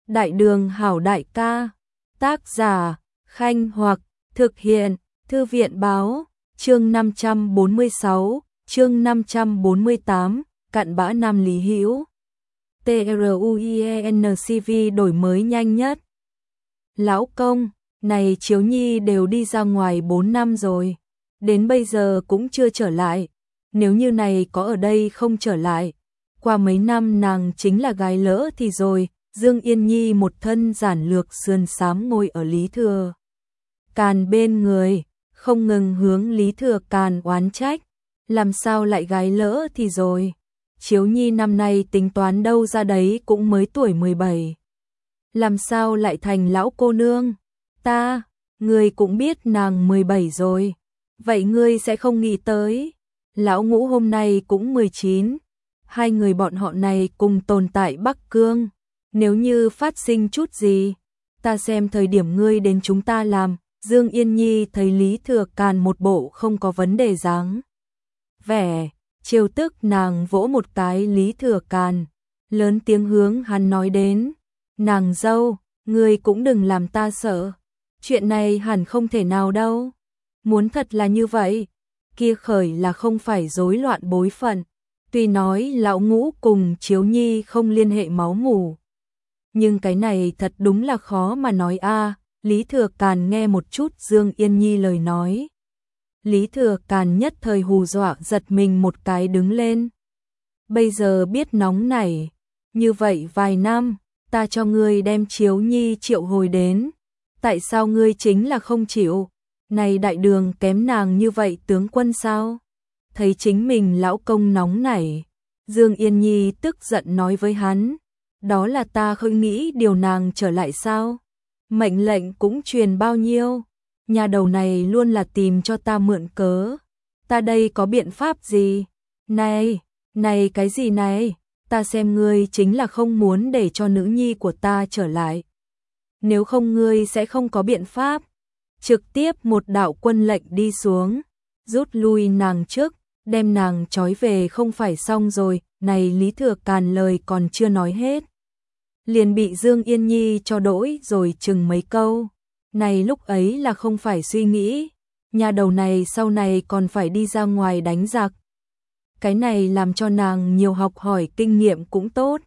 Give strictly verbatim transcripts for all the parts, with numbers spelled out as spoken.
Đại đường hảo đại ca. Tác giả, Khanh Hoặc, thực hiện, Thư viện Báo, chương năm trăm bốn mươi sáu, chương năm trăm bốn mươi tám, cặn bã nam Lý Hữu. TRUIENCV đổi mới nhanh nhất. Lão công, này Chiếu Nhi đều đi ra ngoài bốn năm rồi, đến bây giờ cũng chưa trở lại. Nếu như này có ở đây không trở lại, qua mấy năm nàng chính là gái lỡ thì rồi. Dương Yên Nhi một thân giản lược sườn xám ngồi ở Lý Thừa Càn bên người, không ngừng hướng Lý Thừa Càn oán trách, làm sao lại gái lỡ thì rồi. Chiếu Nhi năm nay tính toán đâu ra đấy cũng mới tuổi mười bảy. Làm sao lại thành lão cô nương? Ta, ngươi cũng biết nàng mười bảy rồi, vậy ngươi sẽ không nghĩ tới. Lão Ngũ hôm nay cũng mười chín, hai người bọn họ này cùng tồn tại Bắc Cương. Nếu như phát sinh chút gì, ta xem thời điểm ngươi đến chúng ta làm. Dương Yên Nhi thấy Lý Thừa Càn một bộ không có vấn đề dáng vẻ, chiều tức nàng vỗ một cái Lý Thừa Càn, lớn tiếng hướng hắn nói đến, nàng dâu, ngươi cũng đừng làm ta sợ, chuyện này hẳn không thể nào đâu. Muốn thật là như vậy, kia khởi là không phải rối loạn bối phận. Tuy nói lão Ngũ cùng Chiếu Nhi không liên hệ máu mủ, nhưng cái này thật đúng là khó mà nói a. À. Lý Thừa Càn nghe một chút Dương Yên Nhi lời nói, Lý Thừa Càn nhất thời hù dọa giật mình một cái đứng lên. Bây giờ biết nóng nảy, như vậy vài năm, ta cho ngươi đem Chiếu Nhi triệu hồi đến, tại sao ngươi chính là không chịu? Này đại đường kém nàng như vậy tướng quân sao? Thấy chính mình lão công nóng nảy, Dương Yên Nhi tức giận nói với hắn, đó là ta không nghĩ điều nàng trở lại sao? Mệnh lệnh cũng truyền bao nhiêu, nhà đầu này luôn là tìm cho ta mượn cớ, ta đây có biện pháp gì? Này, này cái gì này, ta xem ngươi chính là không muốn để cho nữ nhi của ta trở lại. Nếu không ngươi sẽ không có biện pháp. Trực tiếp một đạo quân lệnh đi xuống, rút lui nàng trước, đem nàng trói về không phải xong rồi. Này Lý Thừa Càn lời còn chưa nói hết, liền bị Dương Yên Nhi cho đỗi rồi chừng mấy câu. Này lúc ấy là không phải suy nghĩ, nhà đầu này sau này còn phải đi ra ngoài đánh giặc. Cái này làm cho nàng nhiều học hỏi kinh nghiệm cũng tốt.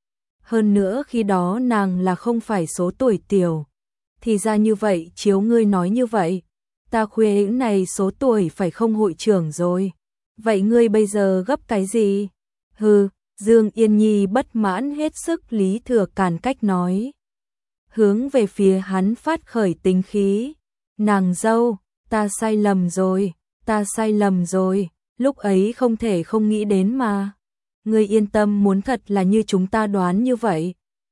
Hơn nữa khi đó nàng là không phải số tuổi tiểu. Thì ra như vậy, Chiếu ngươi nói như vậy, ta khuê những này số tuổi phải không hội trưởng rồi. Vậy ngươi bây giờ gấp cái gì? Hừ, Dương Yên Nhi bất mãn hết sức Lý Thừa Càn cách nói, hướng về phía hắn phát khởi tính khí. Nàng dâu, ta sai lầm rồi, ta sai lầm rồi, lúc ấy không thể không nghĩ đến mà. Ngươi yên tâm, muốn thật là như chúng ta đoán như vậy,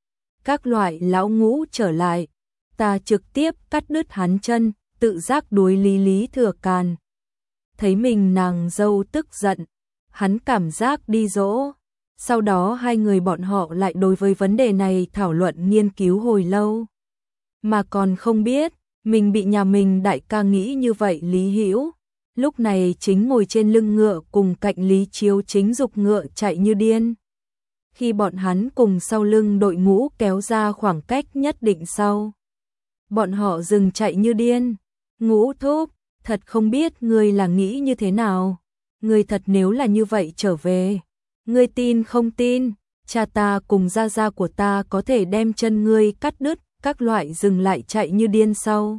các loại lão Ngũ trở lại, ta trực tiếp cắt đứt hắn chân, tự giác đối lý Lý Thừa Càn. Thấy mình nàng dâu tức giận, hắn cảm giác đi dỗ. Sau đó hai người bọn họ lại đối với vấn đề này thảo luận nghiên cứu hồi lâu. Mà còn không biết, mình bị nhà mình đại ca nghĩ như vậy. Lý Hữu lúc này chính ngồi trên lưng ngựa cùng cạnh Lý Chiếu chính dục ngựa chạy như điên. Khi bọn hắn cùng sau lưng đội ngũ kéo ra khoảng cách nhất định sau, bọn họ dừng chạy như điên. Ngũ thúc, thật không biết ngươi là nghĩ như thế nào. Ngươi thật nếu là như vậy trở về, ngươi tin không tin, cha ta cùng gia gia của ta có thể đem chân ngươi cắt đứt. Các loại dừng lại chạy như điên sau.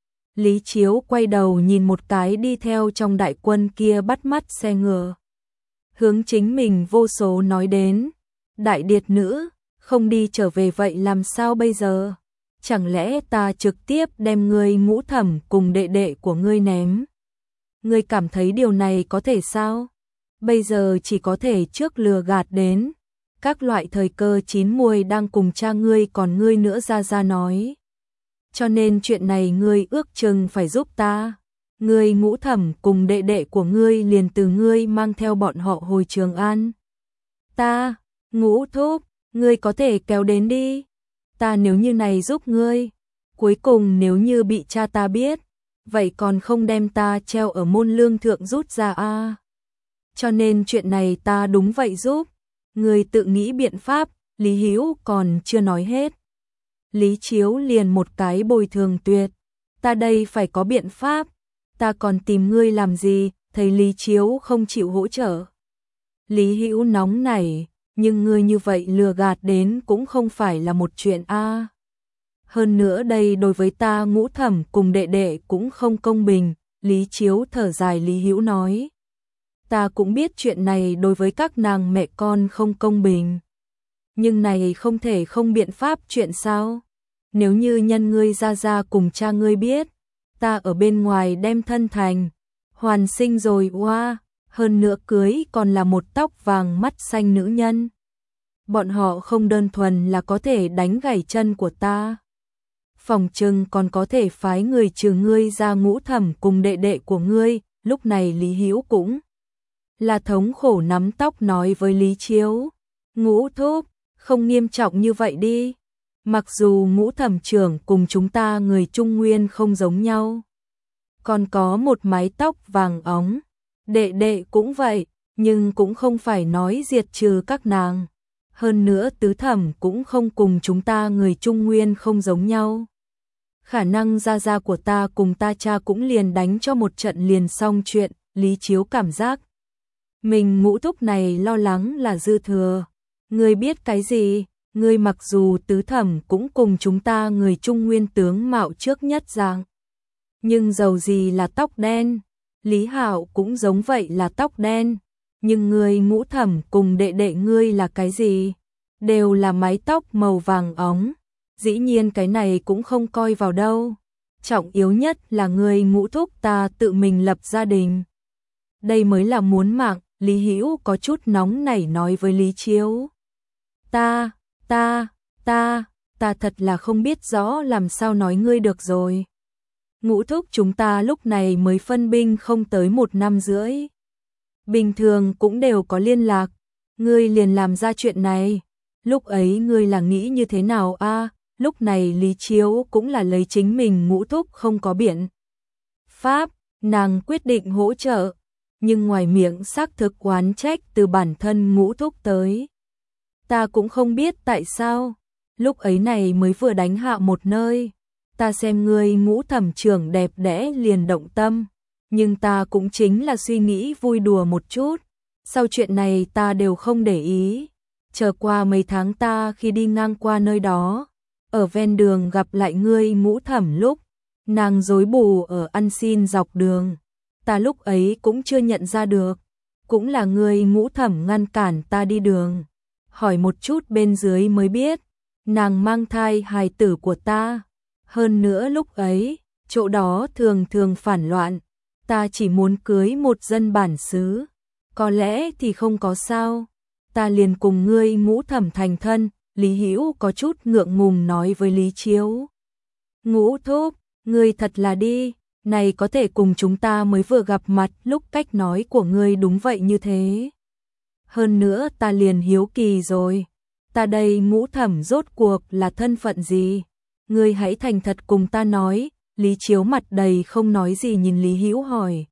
Lý Chiếu quay đầu nhìn một cái đi theo trong đại quân kia bắt mắt xe ngựa, hướng chính mình vô số nói đến, đại điệt nữ, không đi trở về vậy làm sao bây giờ? Chẳng lẽ ta trực tiếp đem ngươi Ngũ thẩm cùng đệ đệ của ngươi ném? Ngươi cảm thấy điều này có thể sao? Bây giờ chỉ có thể trước lừa gạt đến. Các loại thời cơ chín muồi đang cùng cha ngươi còn ngươi nữa ra ra nói. Cho nên chuyện này ngươi ước chừng phải giúp ta. Ngươi Ngũ thẩm cùng đệ đệ của ngươi liền từ ngươi mang theo bọn họ hồi Trường An. Ta, Ngũ thúc, ngươi có thể kéo đến đi. Ta nếu như này giúp ngươi, cuối cùng nếu như bị cha ta biết, vậy còn không đem ta treo ở môn lương thượng rút ra a. À. Cho nên chuyện này ta đúng vậy giúp. Ngươi tự nghĩ biện pháp. Lý Hữu còn chưa nói hết, Lý Chiếu liền một cái bồi thường tuyệt. Ta đây phải có biện pháp. Ta còn tìm ngươi làm gì? Thấy Lý Chiếu không chịu hỗ trợ. Lý Hữu nóng nảy, nhưng ngươi như vậy lừa gạt đến cũng không phải là một chuyện a. Hơn nữa đây đối với ta Ngũ Thẩm cùng đệ đệ cũng không công bình. Lý Chiếu thở dài. Lý Hữu nói, ta cũng biết chuyện này đối với các nàng mẹ con không công bình. Nhưng này không thể không biện pháp chuyện sao? Nếu như nhân ngươi ra ra cùng cha ngươi biết, ta ở bên ngoài đem thân thành, hoàn sinh rồi oa, hơn nữa cưới còn là một tóc vàng mắt xanh nữ nhân. Bọn họ không đơn thuần là có thể đánh gãy chân của ta. Phòng trừng còn có thể phái người trừ ngươi ra Ngũ Thẩm cùng đệ đệ của ngươi. Lúc này Lý Hữu cũng là thống khổ nắm tóc nói với Lý Chiếu, Ngũ thúc, không nghiêm trọng như vậy đi. Mặc dù Ngũ Thẩm trưởng cùng chúng ta người Trung Nguyên không giống nhau, còn có một mái tóc vàng óng, đệ đệ cũng vậy, nhưng cũng không phải nói diệt trừ các nàng. Hơn nữa Tứ Thẩm cũng không cùng chúng ta người Trung Nguyên không giống nhau. Khả năng gia gia của ta cùng ta cha cũng liền đánh cho một trận liền xong chuyện. Lý Chiếu cảm giác mình Ngũ thúc này lo lắng là dư thừa. Ngươi biết cái gì? Ngươi mặc dù Tứ Thẩm cũng cùng chúng ta người Trung Nguyên tướng mạo trước nhất dạng, nhưng dầu gì là tóc đen. Lý Hạo cũng giống vậy là tóc đen. Nhưng ngươi Ngũ Thẩm cùng đệ đệ ngươi là cái gì? Đều là mái tóc màu vàng óng. Dĩ nhiên cái này cũng không coi vào đâu. Trọng yếu nhất là ngươi Ngũ thúc ta tự mình lập gia đình. Đây mới là muốn mạng. Lý Hữu có chút nóng nảy nói với Lý Chiếu, Ta, ta, ta, ta thật là không biết rõ làm sao nói ngươi được rồi. Ngũ thúc chúng ta lúc này mới phân binh không tới một năm rưỡi. Bình thường cũng đều có liên lạc. Ngươi liền làm ra chuyện này. Lúc ấy ngươi là nghĩ như thế nào a? À, lúc này Lý Chiếu cũng là lấy chính mình Ngũ thúc không có biện pháp, nàng quyết định hỗ trợ. Nhưng ngoài miệng xác thực oán trách từ bản thân Ngũ thúc tới. Ta cũng không biết tại sao, lúc ấy này mới vừa đánh hạ một nơi, ta xem ngươi Ngũ Thẩm trưởng đẹp đẽ liền động tâm, nhưng ta cũng chính là suy nghĩ vui đùa một chút, sau chuyện này ta đều không để ý. Chờ qua mấy tháng ta khi đi ngang qua nơi đó, ở ven đường gặp lại ngươi Ngũ Thẩm lúc, nàng rối bù ở ăn xin dọc đường, ta lúc ấy cũng chưa nhận ra được, cũng là ngươi Ngũ Thẩm ngăn cản ta đi đường. Hỏi một chút bên dưới mới biết, nàng mang thai hài tử của ta. Hơn nữa lúc ấy, chỗ đó thường thường phản loạn, ta chỉ muốn cưới một dân bản xứ, có lẽ thì không có sao, ta liền cùng ngươi Ngũ Thẩm thành thân. Lý Hữu có chút ngượng ngùng nói với Lý Chiếu, Ngũ thúc, ngươi thật là đi, này có thể cùng chúng ta mới vừa gặp mặt lúc cách nói của ngươi đúng vậy như thế. Hơn nữa ta liền hiếu kỳ rồi, ta đây Ngũ Thẩm rốt cuộc là thân phận gì? Ngươi hãy thành thật cùng ta nói. Lý Chiếu mặt đầy không nói gì nhìn Lý Hữu hỏi,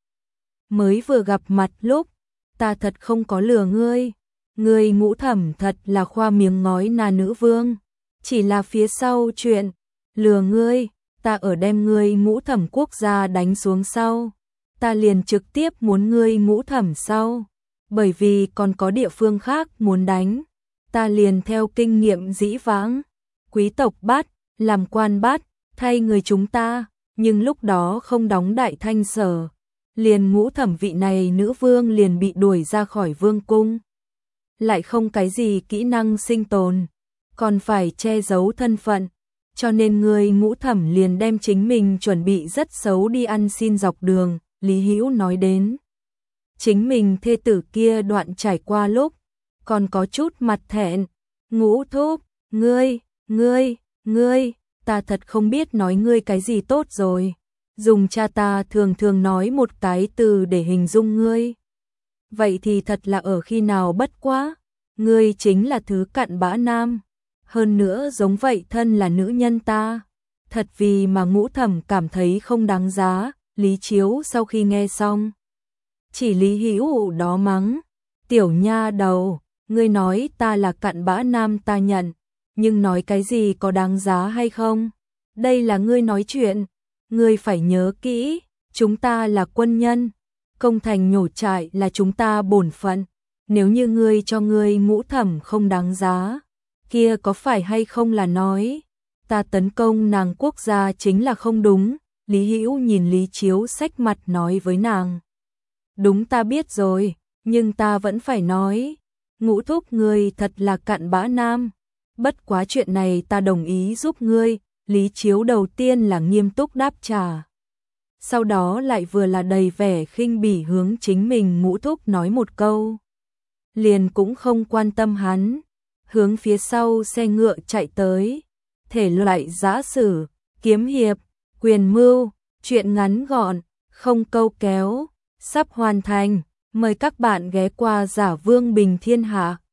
mới vừa gặp mặt lúc, ta thật không có lừa ngươi. Ngươi Ngũ Thẩm thật là khoa miếng ngói nà nữ vương, chỉ là phía sau chuyện lừa ngươi, ta ở đem ngươi Ngũ Thẩm quốc gia đánh xuống sau, ta liền trực tiếp muốn ngươi Ngũ Thẩm sau. Bởi vì còn có địa phương khác muốn đánh, ta liền theo kinh nghiệm dĩ vãng, quý tộc bắt, làm quan bắt, thay người chúng ta, nhưng lúc đó không đóng đại thanh sở, liền Ngũ Thẩm vị này nữ vương liền bị đuổi ra khỏi vương cung. Lại không cái gì kỹ năng sinh tồn, còn phải che giấu thân phận, cho nên người Ngũ Thẩm liền đem chính mình chuẩn bị rất xấu đi ăn xin dọc đường. Lý Hữu nói đến chính mình thê tử kia đoạn trải qua lúc, còn có chút mặt thẹn. Ngũ thúc, ngươi, ngươi, ngươi, ta thật không biết nói ngươi cái gì tốt rồi. Dùng cha ta thường thường nói một cái từ để hình dung ngươi. Vậy thì thật là ở khi nào bất quá, ngươi chính là thứ cặn bã nam. Hơn nữa giống vậy thân là nữ nhân ta. Thật vì mà Ngũ Thẩm cảm thấy không đáng giá. Lý Chiếu sau khi nghe xong, chỉ Lý Hữu đó mắng, tiểu nha đầu, ngươi nói ta là cặn bã nam ta nhận, nhưng nói cái gì có đáng giá hay không? Đây là ngươi nói chuyện, ngươi phải nhớ kỹ, chúng ta là quân nhân, công thành nhổ trại là chúng ta bổn phận, nếu như ngươi cho ngươi Ngũ Thẩm không đáng giá, kia có phải hay không là nói, ta tấn công nàng quốc gia chính là không đúng. Lý Hữu nhìn Lý Chiếu xách mặt nói với nàng. Đúng ta biết rồi, nhưng ta vẫn phải nói, Ngũ thúc ngươi thật là cặn bã nam, bất quá chuyện này ta đồng ý giúp ngươi. Lý Chiếu đầu tiên là nghiêm túc đáp trả, sau đó lại vừa là đầy vẻ khinh bỉ hướng chính mình Ngũ thúc nói một câu. Liền cũng không quan tâm hắn, hướng phía sau xe ngựa chạy tới, thể loại giã sử, kiếm hiệp, quyền mưu, chuyện ngắn gọn, không câu kéo, sắp hoàn thành, mời các bạn ghé qua Giả Vương Bình Thiên Hạ.